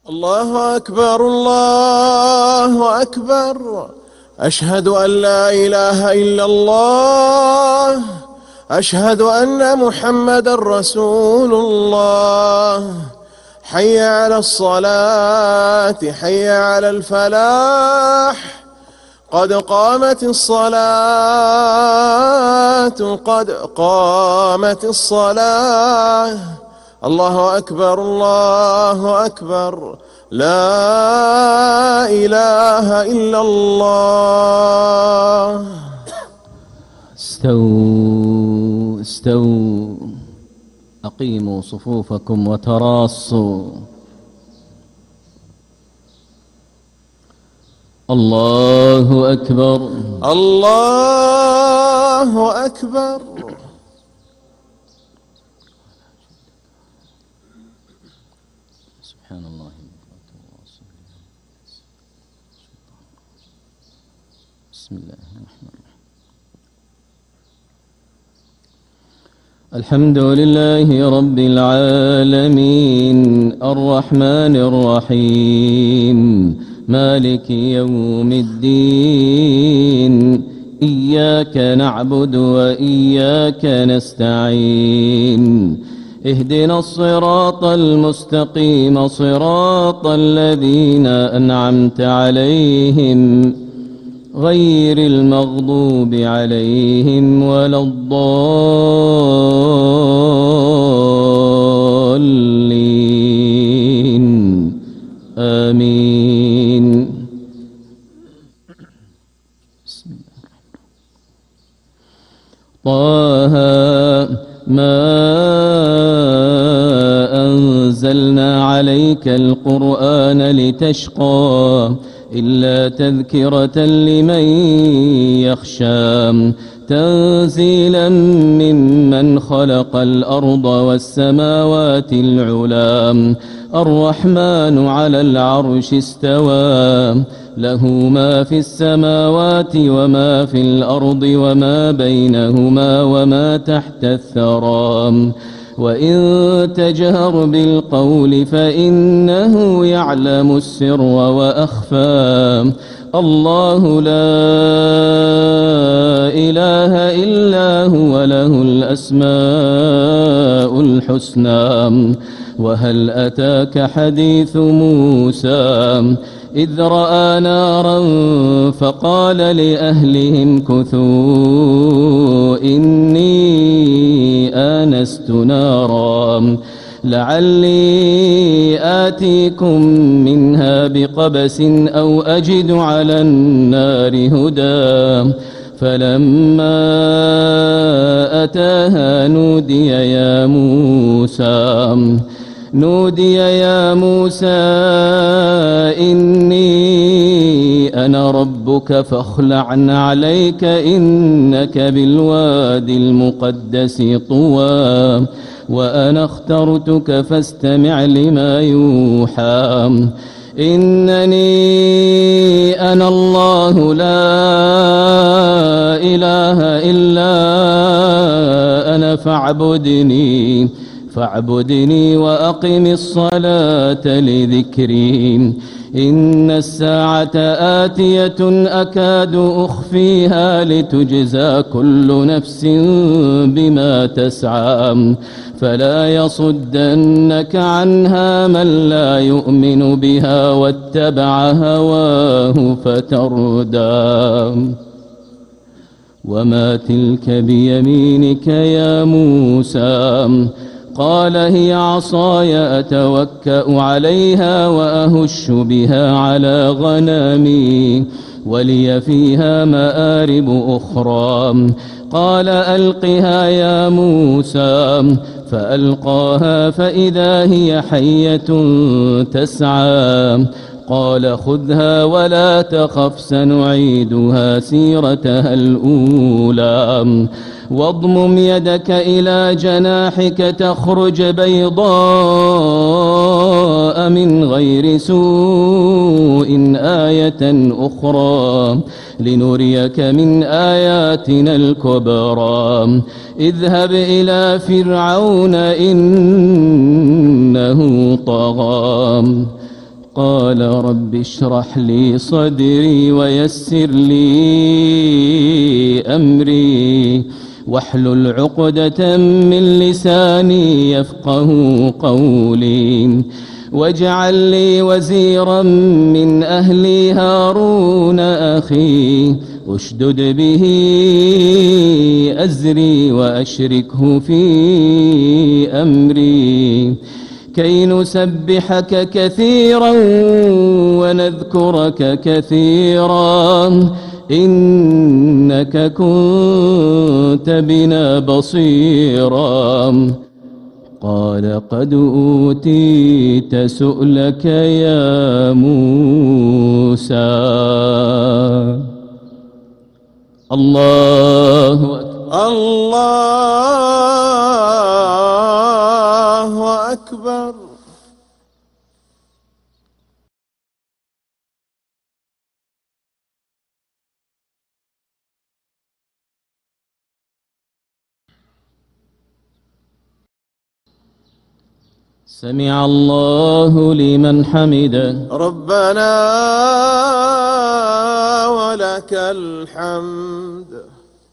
الله أكبر الله أكبر. أشهد أن لا إله إلا الله. أشهد أن محمدا رسول الله. حي على الصلاة حي على الفلاح. قد قامت الصلاة قد قامت الصلاة. الله أكبر الله أكبر. لا إله إلا الله. استووا استووا، أقيموا صفوفكم وتراصوا. الله أكبر الله أكبر. سبحان الله. بسم الله الرحمن الرحيم. الحمد لله رب العالمين الرحمن الرحيم مالك يوم الدين. إياك نعبد وإياك نستعين. اهدنا الصراط المستقيم صراط الذين أنعمت عليهم غير المغضوب عليهم ولا الضالين. آمين. بسم الله. طه ما أنزلنا عليك القرآن لتشقى إلا تذكرة لمن يخشى. تنزيلا ممن خلق الأرض والسماوات العلى. الرحمن على العرش استوى. له ما في السماوات وما في الأرض وما بينهما وما تحت الثرى. وإن تجهر بالقول فإنه يعلم السر وأخفى. الله لا إله إلا هو له الأسماء الحسنى. وهل أتاك حديث موسى إذ رأى نارا فقال لأهلهم كثوا إني آنست نارا لعلي آتيكم منها بقبس أو أجد على النار هدى. فلما أتاها نودي يا موسى إني أنا ربك فاخلع عليك إنك بالوادي المقدس طوى. وأنا اخترتك فاستمع لما يوحى. إنني أنا الله لا إله إلا أنا فاعبدني وأقم الصلاة لذكري. إن الساعة آتية أكاد أخفيها لتجزى كل نفس بما تسعى. فلا يصدنك عنها من لا يؤمن بها واتبع هواه فتردى. وما تلك بيمينك يا موسى؟ قال هي عصاي أتوكأ عليها وأهش بها على غنمي ولي فيها مآرب أخرى. قال ألقها يا موسى فألقاها فإذا هي حية تسعى. قال خذها ولا تخف سنعيدها سيرتها الأولى. واضمم يدك إلى جناحك تخرج بيضاء من غير سوء آية أخرى لنريك من آياتنا الكبرى. اذهب إلى فرعون إنه طغى وقال رب اشرح لي صدري ويسر لي أمري واحلل عقدة من لساني يفقه قولي واجعل لي وزيرا من أهلي هارون أخي اشدد به أزري وأشركه في أمري كي نسبحك كثيرا ونذكرك كثيرا إنك كنت بنا بصيرا قال قد أوتيت سؤلك يا موسى. الله أكبر. الله أكبر. سمع الله لمن حمده. ربنا ولك الحمد.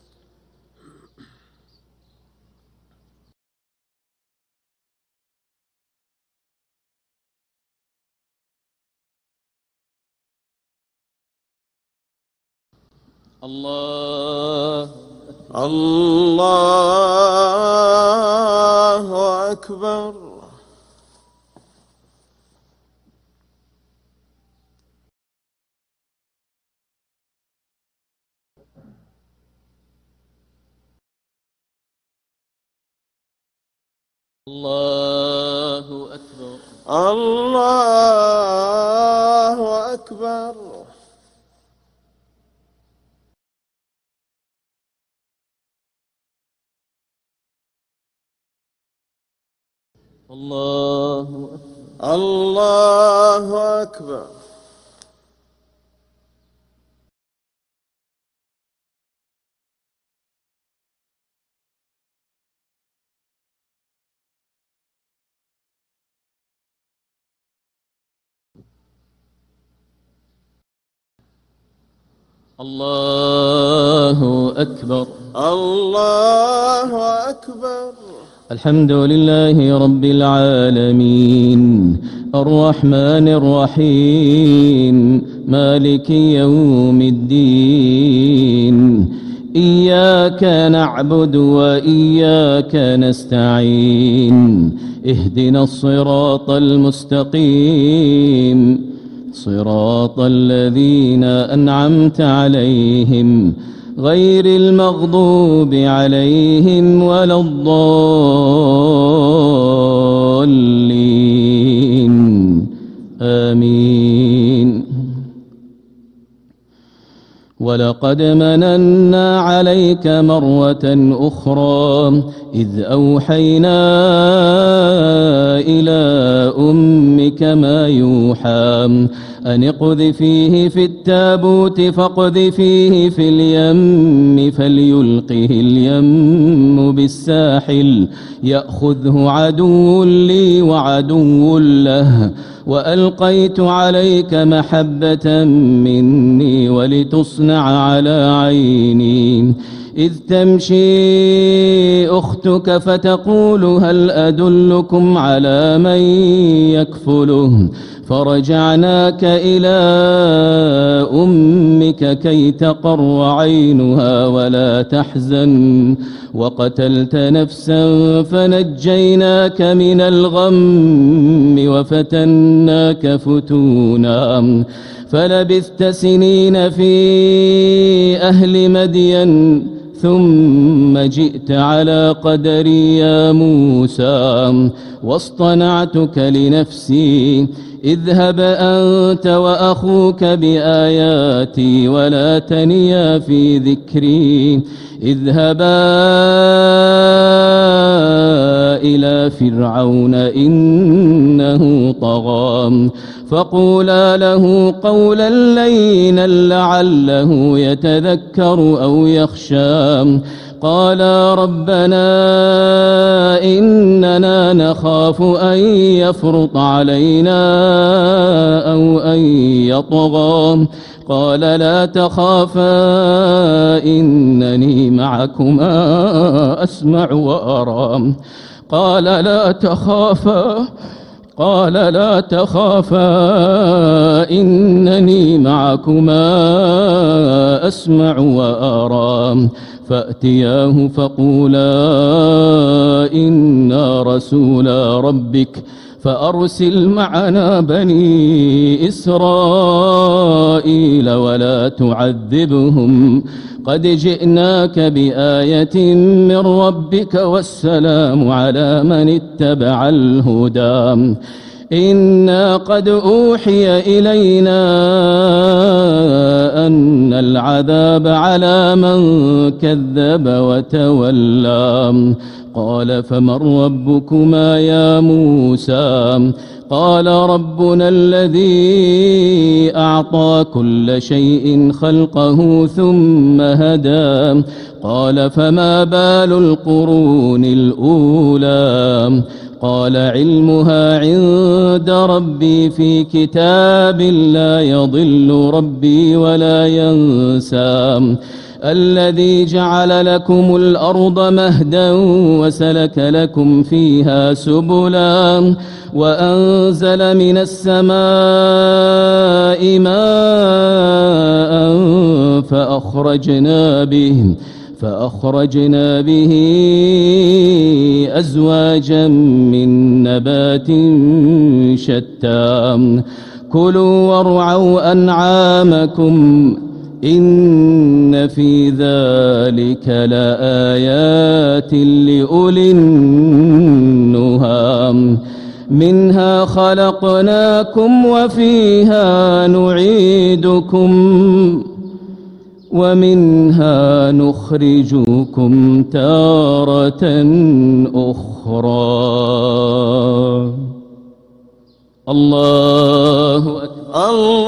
الله الله أكبر. الله أكبر. الله أكبر. الله أكبر. الله أكبر. الله أكبر. الله أكبر. الحمد لله رب العالمين الرحمن الرحيم مالك يوم الدين إياك نعبد وإياك نستعين اهدنا الصراط المستقيم صراط الذين أنعمت عليهم غير المغضوب عليهم ولا الضالين آمين. ولقد مننا عليك مرة أخرى إذ أوحينا إلى أمك ما يوحى أن اقذفيه في التابوت فاقذفيه في اليم فليلقه اليم بالساحل يأخذه عدو لي وعدو له وألقيت عليك محبة مني ولتصنع على عيني إذ تمشي أختك فتقول هل أدلكم على من يكفله فرجعناك إلى أمك كي تقر عينها ولا تحزن وقتلت نفسا فنجيناك من الغم وفتناك فتونا فلبثت سنين في أهل مدين ثم جئت على قدري يا موسى واصطنعتك لنفسي اذهب أنت وأخوك بآياتي ولا تنيا في ذكري اذهبا إلى فرعون إنه طغى فقولا له قولا لينا لعله يتذكر أو يخشى قالا ربنا إننا نخاف أن يفرط علينا أو أن يطغى قال لا تخافا إنني معكما أسمع وأرى قال لا تخافا إنني معكما أسمع وأرى فأتياه فقولا إنا رسولا ربك فأرسل معنا بني إسرائيل ولا تعذبهم قد جئناك بآية من ربك والسلام على من اتبع الهدى إنا قد أوحي إلينا أن العذاب على من كذب وتولى قال فمن ربكما يا موسى قال ربنا الذي أعطى كل شيء خلقه ثم هدى قال فما بال القرون الأولى قال علمها عند ربي في كتاب لا يضل ربي ولا ينسى الذي جعل لكم الأرض مهدا وسلك لكم فيها سبلا وأنزل من السماء ماء فأخرجنا به أزواجا من نبات شتى كلوا وارعوا أنعامكم إن في ذلك لآيات لأولي النهى منها خلقناكم وفيها نعيدكم ومنها نخرجكم تارة أخرى الله أكبر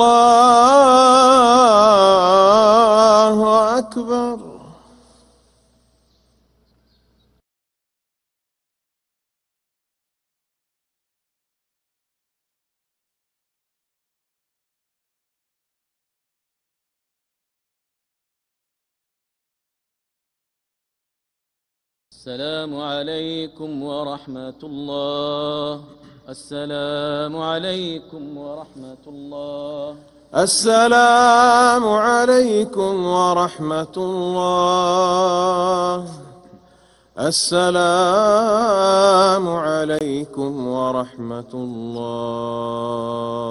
الله أكبر. السلام عليكم ورحمة الله. السلام عليكم ورحمة الله. السلام عليكم ورحمة الله. السلام عليكم ورحمة الله.